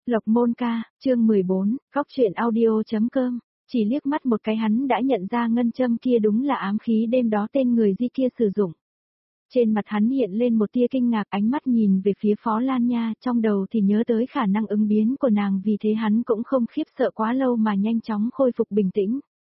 Lộc Môn Ca, chương 14, góc truyện audio.com. Chỉ liếc mắt một cái hắn đã nhận ra ngân châm kia đúng là ám khí đêm đó tên người Di kia sử dụng. Trên mặt hắn hiện lên một tia kinh ngạc, ánh mắt nhìn về phía Phó Lan Nha, trong đầu thì nhớ tới khả năng ứng biến của nàng, vì thế hắn cũng không khiếp sợ quá lâu mà nhanh chóng khôi phục bình tĩnh.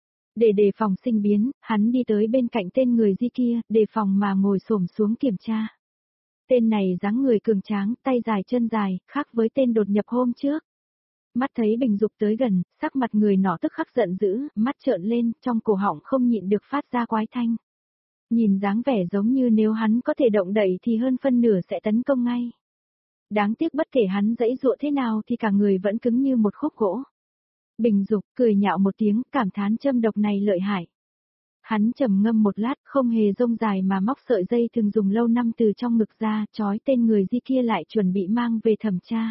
Để đề phòng sinh biến, hắn đi tới bên cạnh tên người Di kia, đề phòng mà ngồi xổm xuống kiểm tra. Tên này dáng người cường tráng, tay dài chân dài, khác với tên đột nhập hôm trước. Mắt thấy Bình Dục tới gần, sắc mặt người nọ tức khắc giận dữ, mắt trợn lên, trong cổ họng không nhịn được phát ra quái thanh. Nhìn dáng vẻ giống như nếu hắn có thể động đậy thì hơn phân nửa sẽ tấn công ngay. Đáng tiếc bất kể hắn giãy giụa thế nào thì cả người vẫn cứng như một khúc gỗ. Bình Dục cười nhạo một tiếng, cảm thán châm độc này lợi hại. Hắn trầm ngâm một lát, không hề rông dài mà móc sợi dây thường dùng lâu năm từ trong ngực ra, trói tên người Di kia lại chuẩn bị mang về thẩm tra.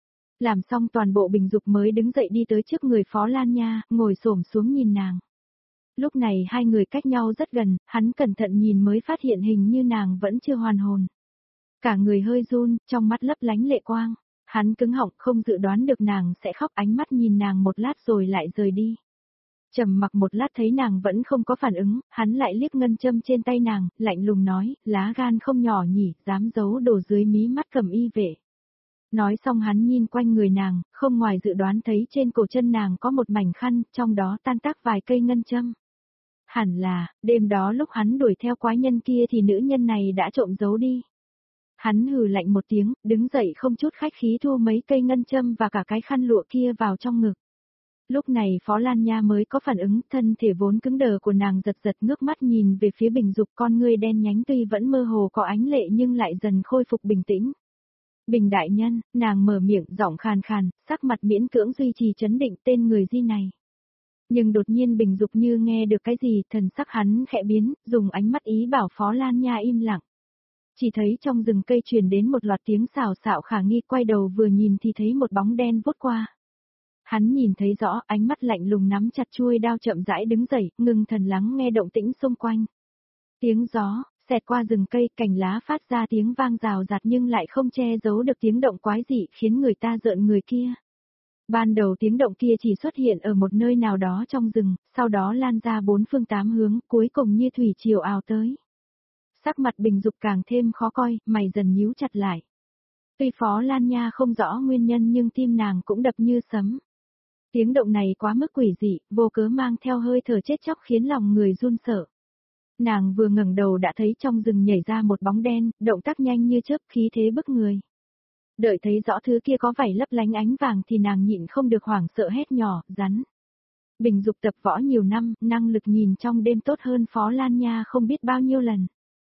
Làm xong toàn bộ, Bình Dục mới đứng dậy đi tới trước người Phó Lan Nha, ngồi xổm xuống nhìn nàng. Lúc này hai người cách nhau rất gần, hắn cẩn thận nhìn mới phát hiện hình như nàng vẫn chưa hoàn hồn. Cả người hơi run, trong mắt lấp lánh lệ quang. Hắn cứng họng, không dự đoán được nàng sẽ khóc, ánh mắt nhìn nàng một lát rồi lại rời đi. Trầm mặc một lát thấy nàng vẫn không có phản ứng, hắn lại liếc ngân châm trên tay nàng, lạnh lùng nói, lá gan không nhỏ nhỉ, dám giấu đồ dưới mí mắt Cẩm Y vệ. Nói xong hắn nhìn quanh người nàng, không ngoài dự đoán thấy trên cổ chân nàng có một mảnh khăn, trong đó tan tác vài cây ngân châm. Hẳn là, đêm đó lúc hắn đuổi theo quái nhân kia thì nữ nhân này đã trộm giấu đi. Hắn hừ lạnh một tiếng, đứng dậy không chút khách khí thu mấy cây ngân châm và cả cái khăn lụa kia vào trong ngực. Lúc này Phó Lan Nha mới có phản ứng, thân thể vốn cứng đờ của nàng giật giật ngước mắt nhìn về phía Bình Dục, con ngươi đen nhánh tuy vẫn mơ hồ có ánh lệ nhưng lại dần khôi phục bình tĩnh. Bình đại nhân, nàng mở miệng giọng khàn khàn, sắc mặt miễn cưỡng duy trì trấn định, tên người Di này. Nhưng đột nhiên Bình Dục như nghe được cái gì, thần sắc hắn khẽ biến, dùng ánh mắt ý bảo Phó Lan Nha im lặng. Chỉ thấy trong rừng cây truyền đến một loạt tiếng xào xạo khả nghi, quay đầu vừa nhìn thì thấy một bóng đen vút qua. Hắn nhìn thấy rõ, ánh mắt lạnh lùng nắm chặt chuôi đao, chậm rãi đứng dậy, ngưng thần lắng nghe động tĩnh xung quanh. Tiếng gió xẹt qua rừng cây, cành lá phát ra tiếng vang rào rạt nhưng lại không che giấu được tiếng động quái dị khiến người ta rợn người kia. Ban đầu tiếng động kia chỉ xuất hiện ở một nơi nào đó trong rừng, sau đó lan ra bốn phương tám hướng, cuối cùng như thủy triều ào tới. Sắc mặt Bình Dục càng thêm khó coi, mày dần nhíu chặt lại. Tuy Phó Lan Nha không rõ nguyên nhân nhưng tim nàng cũng đập như sấm. Tiếng động này quá mức quỷ dị, vô cớ mang theo hơi thở chết chóc khiến lòng người run sợ. Nàng vừa ngẩng đầu đã thấy trong rừng nhảy ra một bóng đen, động tác nhanh như chớp, khí thế bức người. Đợi thấy rõ thứ kia có vảy lấp lánh ánh vàng thì nàng nhịn không được hoảng sợ hét nhỏ, rắn. Bình Dục tập võ nhiều năm, năng lực nhìn trong đêm tốt hơn Phó Lan Nha không biết bao nhiêu lần.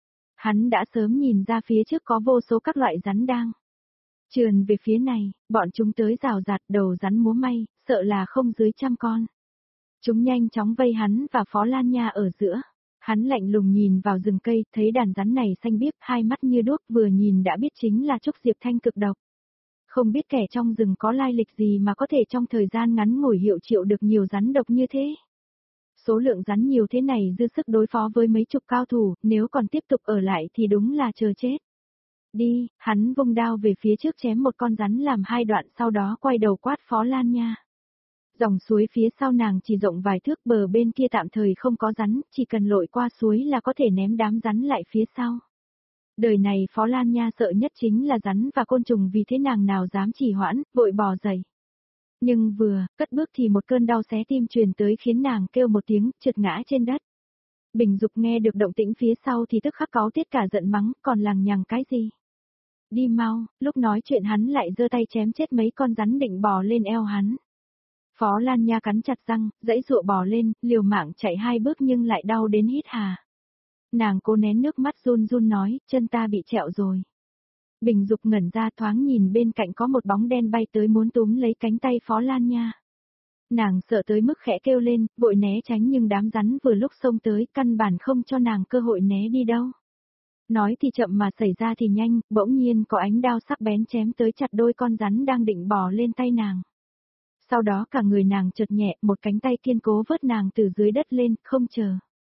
Hắn đã sớm nhìn ra phía trước có vô số các loại rắn đang trườn về phía này, bọn chúng tới rào rạt, đầu rắn múa may, sợ là không dưới 100 con. Chúng nhanh chóng vây hắn và Phó Lan Nha ở giữa. Hắn lạnh lùng nhìn vào rừng cây, thấy đàn rắn này xanh biếc, hai mắt như đuốc, vừa nhìn đã biết chính là trúc diệp thanh cực độc. Không biết kẻ trong rừng có lai lịch gì mà có thể trong thời gian ngắn ngủi hiệu triệu được nhiều rắn độc như thế. Số lượng rắn nhiều thế này dư sức đối phó với mấy chục cao thủ, nếu còn tiếp tục ở lại thì đúng là chờ chết. Đi, hắn vung đao về phía trước chém một con rắn làm hai đoạn, sau đó quay đầu quát Phó Lan Nha. Dòng suối phía sau nàng chỉ rộng vài thước, bờ bên kia tạm thời không có rắn, chỉ cần lội qua suối là có thể ném đám rắn lại phía sau. Đời này Phó Lan Nha sợ nhất chính là rắn và côn trùng, vì thế nàng nào dám trì hoãn, vội bò dậy. Nhưng vừa cất bước thì một cơn đau xé tim truyền tới khiến nàng kêu một tiếng, trượt ngã trên đất. Bình Dục nghe được động tĩnh phía sau thì tức khắc cáu tiết cả giận mắng, còn lằng nhằng cái gì? Đi mau, lúc nói chuyện hắn lại giơ tay chém chết mấy con rắn định bò lên eo hắn. Phó Lan Nha cắn chặt răng, giãy giụa bò lên, liều mạng chạy 2 bước nhưng lại đau đến hít hà. Nàng cố nén nước mắt run run nói, chân ta bị trẹo rồi. Bình Dục ngẩn ra, thoáng nhìn bên cạnh có một bóng đen bay tới muốn túm lấy cánh tay Phó Lan Nha. Nàng sợ tới mức khẽ kêu lên, vội né tránh nhưng đám rắn vừa lúc xông tới, căn bản không cho nàng cơ hội né đi đâu. Nói thì chậm mà xảy ra thì nhanh, bỗng nhiên có ánh đao sắc bén chém tới chặt đôi con rắn đang định bò lên tay nàng. Sau đó cả người nàng chợt nhẹ, một cánh tay kiên cố vớt nàng từ dưới đất lên, không chờ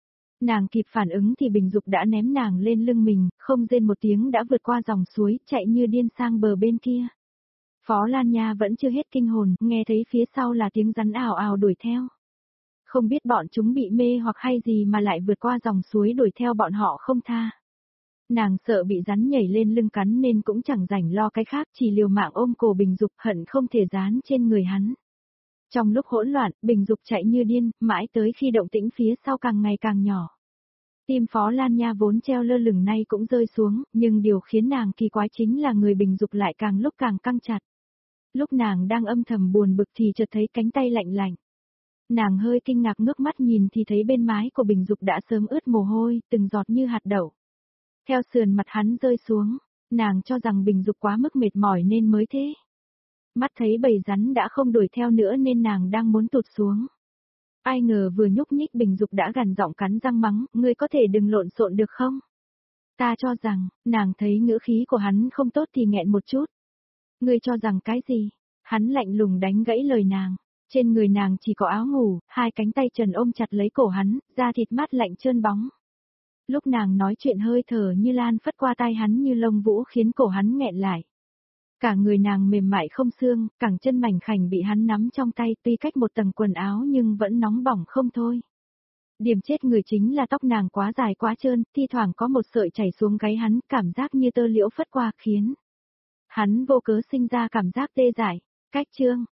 nàng kịp phản ứng thì Bình Dục đã ném nàng lên lưng mình, không rên một tiếng đã vượt qua dòng suối, chạy như điên sang bờ bên kia. Phó Lan Nha vẫn chưa hết kinh hồn, nghe thấy phía sau là tiếng rắn ào ào đuổi theo. Không biết bọn chúng bị mê hoặc hay gì mà lại vượt qua dòng suối đuổi theo bọn họ không tha. Nàng sợ bị rắn nhảy lên lưng cắn nên cũng chẳng rảnh lo cái khác, chỉ liều mạng ôm cổ Bình Dục hận không thể dán trên người hắn. Trong lúc hỗn loạn, Bình Dục chạy như điên, mãi tới khi động tĩnh phía sau càng ngày càng nhỏ. Tim Phó Lan Nha vốn treo lơ lửng nay cũng rơi xuống, nhưng điều khiến nàng kỳ quái chính là người Bình Dục lại càng lúc càng căng chặt. Lúc nàng đang âm thầm buồn bực thì chợt thấy cánh tay lạnh lạnh. Nàng hơi kinh ngạc ngước mắt nhìn thì thấy bên mái của Bình Dục đã sớm ướt mồ hôi, từng giọt như hạt đậu. Theo sườn mặt hắn rơi xuống, nàng cho rằng Bình Dục quá mức mệt mỏi nên mới thế. Mắt thấy bầy rắn đã không đuổi theo nữa nên nàng đang muốn tụt xuống. Ai ngờ vừa nhúc nhích Bình Dục đã gằn giọng cắn răng mắng, ngươi có thể đừng lộn xộn được không? Ta cho rằng, nàng thấy ngữ khí của hắn không tốt thì nghẹn một chút. Ngươi cho rằng cái gì? Hắn lạnh lùng đánh gãy lời nàng. Trên người nàng chỉ có áo ngủ, hai cánh tay trần ôm chặt lấy cổ hắn, da thịt mát lạnh trơn bóng. Lúc nàng nói chuyện hơi thở như lan phất qua tai hắn như lông vũ khiến cổ hắn nghẹn lại. Cả người nàng mềm mại không xương, cẳng chân mảnh khảnh bị hắn nắm trong tay tuy cách một tầng quần áo nhưng vẫn nóng bỏng không thôi. Điểm chết người chính là tóc nàng quá dài quá trơn, thi thoảng có một sợi chảy xuống gáy hắn, cảm giác như tơ liễu phất qua khiến hắn vô cớ sinh ra cảm giác tê dại. Cách chương